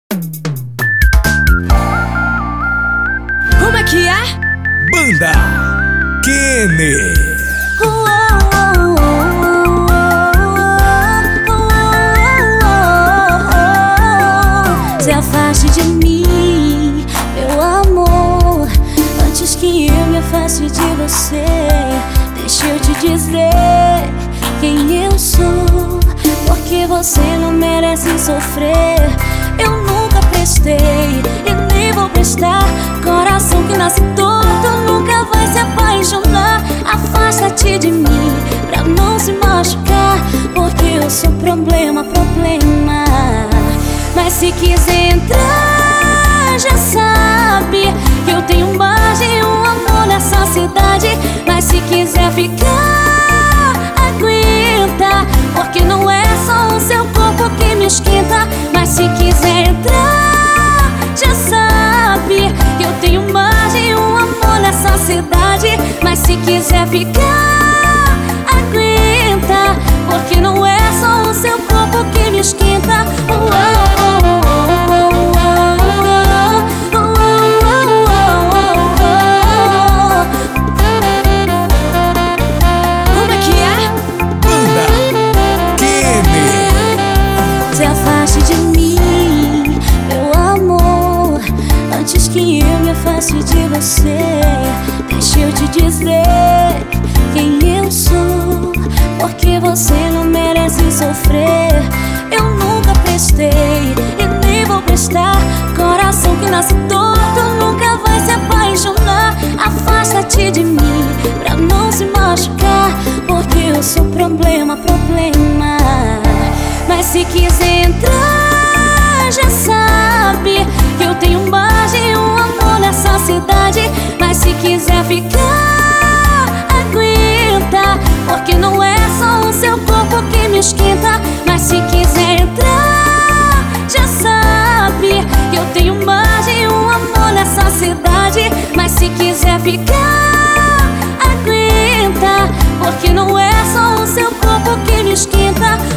Como é que é? Banda Kenny. Se afaste de mim, meu amor, antes que eu me afaste de você. Deixa eu te dizer quem eu sou, porque você não merece sofrer. Eu nunca prestei e nem vou prestar. Coração que nasce torto nunca vai se apaixonar. Afasta-te de mim pra não se machucar, porque eu sou problema. Mas se quiser entrar, já sabe que eu tenho margem, um amor nessa cidade. Mas se quiser ficar, aguenta, porque não é só o seu corpo que me esquenta. Mas se quiser entrar, já sabe que eu tenho margem, um amor nessa cidade. Mas se quiser ficar, aguenta, porque não é só o seu corpo que me esquenta. Como é que é? Banda Kenny. Se afaste de mim, meu amor, antes que eu me afaste de você. Deixa eu te dizer quem eu sou, porque você não merece sofrer. Eu nunca prestei e nem vou prestar. Coração que nasce torto nunca vai se apaixonar. Afasta-te de mim pra não se machucar, porque eu sou problema. Mas se quiser entrar, já sabe que eu tenho margem, um amor nessa cidade. Mas se quiser ficar, aguenta, porque não é só o seu corpo que me esquenta. Mas se quiser entrar, já sabe que eu tenho margem, um amor nessa cidade. Mas se quiser ficar, aguenta, porque não é só o seu corpo que me esquenta.